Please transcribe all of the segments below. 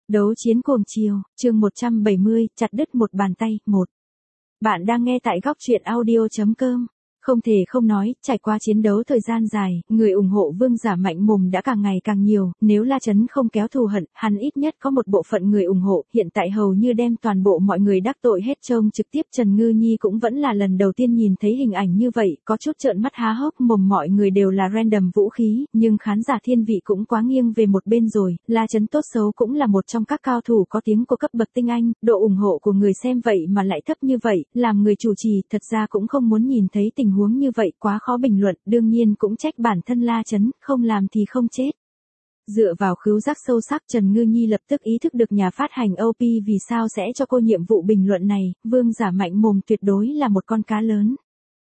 Đấu chiến cuồng chiều, chương 170, chặt đứt một bàn tay, 1. Bạn đang nghe tại góc truyện audio.com. Không thể không nói, trải qua chiến đấu thời gian dài, người ủng hộ Vương Giả Mạnh Mồm đã càng ngày càng nhiều, nếu La Chấn không kéo thù hận, hắn ít nhất có một bộ phận người ủng hộ, hiện tại hầu như đem toàn bộ mọi người đắc tội hết. Trông trực tiếp Trần Ngư Nhi cũng vẫn là lần đầu tiên nhìn thấy hình ảnh như vậy, có chút trợn mắt há hốc mồm. Mọi người đều là random vũ khí, nhưng khán giả thiên vị cũng quá nghiêng về một bên rồi. La Chấn tốt xấu cũng là một trong các cao thủ có tiếng của cấp bậc tinh anh, độ ủng hộ của người xem vậy mà lại thấp như vậy, làm người chủ trì thật ra cũng không muốn nhìn thấy tình huống như vậy, quá khó bình luận, đương nhiên cũng trách bản thân La Chấn, không làm thì không chết. Dựa vào khứu giác sâu sắc, Trần Ngư Nhi lập tức ý thức được nhà phát hành OP vì sao sẽ cho cô nhiệm vụ bình luận này. Vương Giả Mạnh Mồm tuyệt đối là một con cá lớn.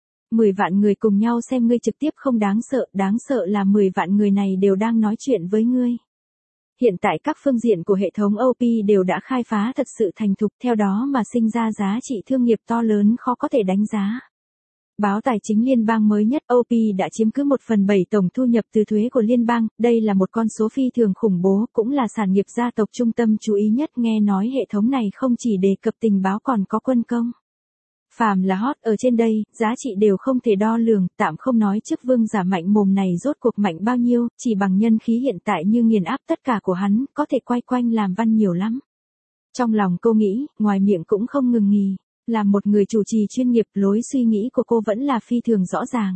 10 vạn người cùng nhau xem ngươi trực tiếp không đáng sợ là 10 vạn người này đều đang nói chuyện với ngươi. Hiện tại các phương diện của hệ thống OP đều đã khai phá thật sự thành thục, theo đó mà sinh ra giá trị thương nghiệp to lớn khó có thể đánh giá. Báo tài chính liên bang mới nhất, OP đã chiếm cứ 1/7 tổng thu nhập từ thuế của liên bang, đây là một con số phi thường khủng bố, cũng là sản nghiệp gia tộc trung tâm chú ý nhất. Nghe nói hệ thống này không chỉ đề cập tình báo còn có quân công. Phàm là hot ở trên đây, giá trị đều không thể đo lường, tạm không nói trước Vương Giả Mạnh Mồm này rốt cuộc mạnh bao nhiêu, chỉ bằng nhân khí hiện tại như nghiền áp tất cả của hắn, có thể quay quanh làm văn nhiều lắm. Trong lòng cô nghĩ, ngoài miệng cũng không ngừng nghỉ. Làm một người chủ trì chuyên nghiệp, lối suy nghĩ của cô vẫn là phi thường rõ ràng.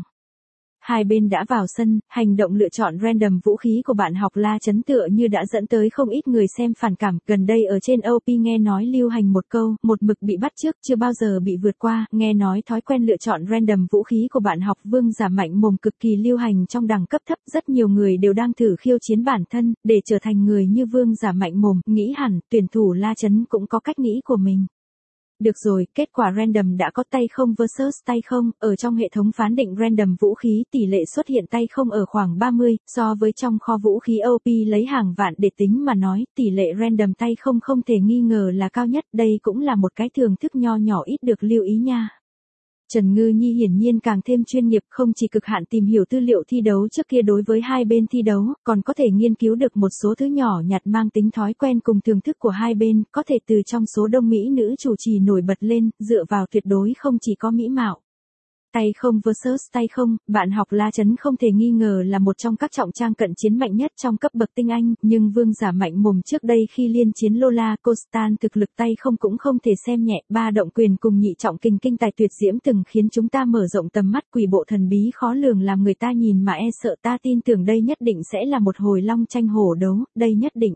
Hai bên đã vào sân, hành động lựa chọn random vũ khí của bạn học La Chấn tựa như đã dẫn tới không ít người xem phản cảm. Gần đây ở trên OP nghe nói lưu hành một câu, một mực bị bắt chước chưa bao giờ bị vượt qua. Nghe nói thói quen lựa chọn random vũ khí của bạn học Vương Giả Mạnh Mồm cực kỳ lưu hành trong đẳng cấp thấp. Rất nhiều người đều đang thử khiêu chiến bản thân, để trở thành người như Vương Giả Mạnh Mồm. Nghĩ hẳn, tuyển thủ La Chấn cũng có cách nghĩ của mình. Được rồi, kết quả random đã có tay không versus tay không, ở trong hệ thống phán định random vũ khí tỷ lệ xuất hiện tay không ở khoảng 30, so với trong kho vũ khí OP lấy hàng vạn để tính mà nói, tỷ lệ random tay không không thể nghi ngờ là cao nhất, đây cũng là một cái thưởng thức nho nhỏ ít được lưu ý nha. Trần Ngư Nhi hiển nhiên càng thêm chuyên nghiệp, không chỉ cực hạn tìm hiểu tư liệu thi đấu trước kia đối với hai bên thi đấu, còn có thể nghiên cứu được một số thứ nhỏ nhặt mang tính thói quen cùng thưởng thức của hai bên, có thể từ trong số đông mỹ nữ chủ trì nổi bật lên, dựa vào tuyệt đối không chỉ có mỹ mạo. Tay không versus tay không, bạn học La Chấn không thể nghi ngờ là một trong các trọng trang cận chiến mạnh nhất trong cấp bậc tinh anh, nhưng Vương Giả Mạnh Mồm trước đây khi liên chiến Lola Costan thực lực tay không cũng không thể xem nhẹ, ba động quyền cùng nhị trọng kình kinh tài tuyệt diễm từng khiến chúng ta mở rộng tầm mắt, quỷ bộ thần bí khó lường làm người ta nhìn mà e sợ. Ta tin tưởng đây nhất định sẽ là một hồi long tranh hổ đấu, đây nhất định.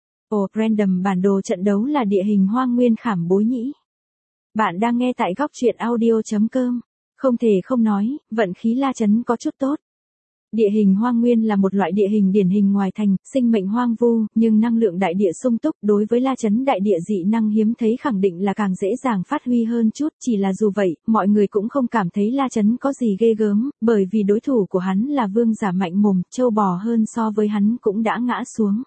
Random bản đồ trận đấu là địa hình hoang nguyên khảm bối nhĩ. Bạn đang nghe tại góc truyện audio.com. Không thể không nói, vận khí La Chấn có chút tốt. Địa hình hoang nguyên là một loại địa hình điển hình ngoài thành, sinh mệnh hoang vu, nhưng năng lượng đại địa sung túc, đối với La Chấn đại địa dị năng hiếm thấy khẳng định là càng dễ dàng phát huy hơn chút, chỉ là dù vậy, mọi người cũng không cảm thấy La Chấn có gì ghê gớm, bởi vì đối thủ của hắn là Vương Giả Mạnh Mồm, trâu bò hơn so với hắn cũng đã ngã xuống.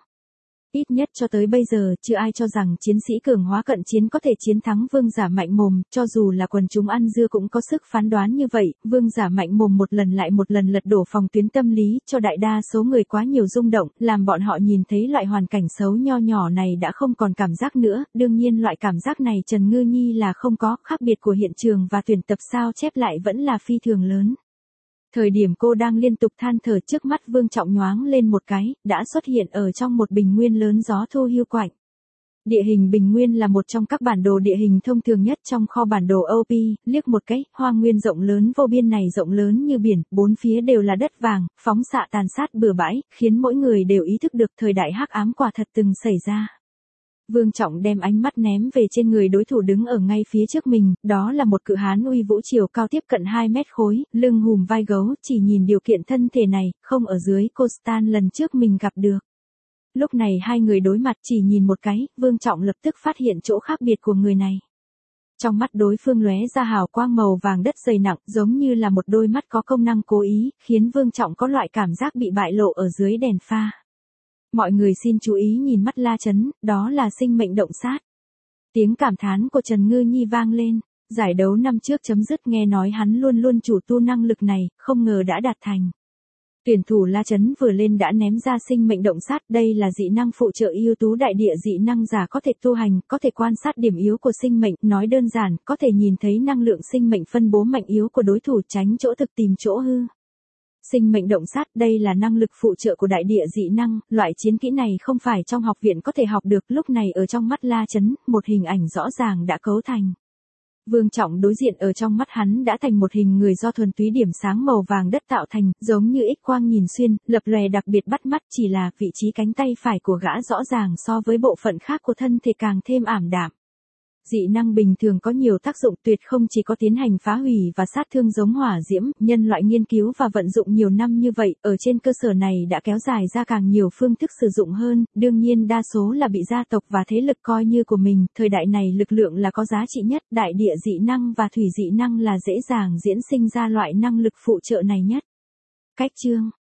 Ít nhất cho tới bây giờ, chưa ai cho rằng chiến sĩ cường hóa cận chiến có thể chiến thắng Vương Giả Mạnh Mồm, cho dù là quần chúng ăn dưa cũng có sức phán đoán như vậy. Vương Giả Mạnh Mồm một lần lại một lần lật đổ phòng tuyến tâm lý, cho đại đa số người quá nhiều rung động, làm bọn họ nhìn thấy loại hoàn cảnh xấu nho nhỏ này đã không còn cảm giác nữa. Đương nhiên loại cảm giác này Trần Ngư Nhi là không có, khác biệt của hiện trường và tuyển tập sao chép lại vẫn là phi thường lớn. Thời điểm cô đang liên tục than thở, trước mắt Vương Trọng nhoáng lên một cái, đã xuất hiện ở trong một bình nguyên lớn gió thu hiu quạnh. Địa hình bình nguyên là một trong các bản đồ địa hình thông thường nhất trong kho bản đồ OP, liếc một cái, hoang nguyên rộng lớn vô biên này rộng lớn như biển, bốn phía đều là đất vàng, phóng xạ tàn sát bừa bãi, khiến mỗi người đều ý thức được thời đại hắc ám quả thật từng xảy ra. Vương Trọng đem ánh mắt ném về trên người đối thủ đứng ở ngay phía trước mình, đó là một cự hán uy vũ chiều cao tiếp cận 2 mét khối, lưng hùm vai gấu, chỉ nhìn điều kiện thân thể này, không ở dưới Costan lần trước mình gặp được. Lúc này hai người đối mặt chỉ nhìn một cái, Vương Trọng lập tức phát hiện chỗ khác biệt của người này. Trong mắt đối phương lóe ra hào quang màu vàng đất dày nặng, giống như là một đôi mắt có công năng cố ý, khiến Vương Trọng có loại cảm giác bị bại lộ ở dưới đèn pha. Mọi người xin chú ý nhìn mắt La Chấn, đó là sinh mệnh động sát. Tiếng cảm thán của Trần Ngư Nhi vang lên, giải đấu năm trước chấm dứt, nghe nói hắn luôn luôn chủ tu năng lực này, không ngờ đã đạt thành. Tuyển thủ La Chấn vừa lên đã ném ra sinh mệnh động sát, đây là dị năng phụ trợ ưu tú đại địa dị năng giả có thể tu hành, có thể quan sát điểm yếu của sinh mệnh, nói đơn giản, có thể nhìn thấy năng lượng sinh mệnh phân bố mạnh yếu của đối thủ, tránh chỗ thực tìm chỗ hư. Sinh mệnh động sát, đây là năng lực phụ trợ của đại địa dị năng, loại chiến kỹ này không phải trong học viện có thể học được, lúc này ở trong mắt La Chấn, một hình ảnh rõ ràng đã cấu thành. Vương Trọng đối diện ở trong mắt hắn đã thành một hình người do thuần túy điểm sáng màu vàng đất tạo thành, giống như X quang nhìn xuyên, lập lòe đặc biệt bắt mắt, chỉ là vị trí cánh tay phải của gã rõ ràng so với bộ phận khác của thân thể càng thêm ảm đạm. Dị năng bình thường có nhiều tác dụng, tuyệt không chỉ có tiến hành phá hủy và sát thương giống hỏa diễm, nhân loại nghiên cứu và vận dụng nhiều năm như vậy, ở trên cơ sở này đã kéo dài ra càng nhiều phương thức sử dụng hơn, đương nhiên đa số là bị gia tộc và thế lực coi như của mình, thời đại này lực lượng là có giá trị nhất, đại địa dị năng và thủy dị năng là dễ dàng diễn sinh ra loại năng lực phụ trợ này nhất. Cách chương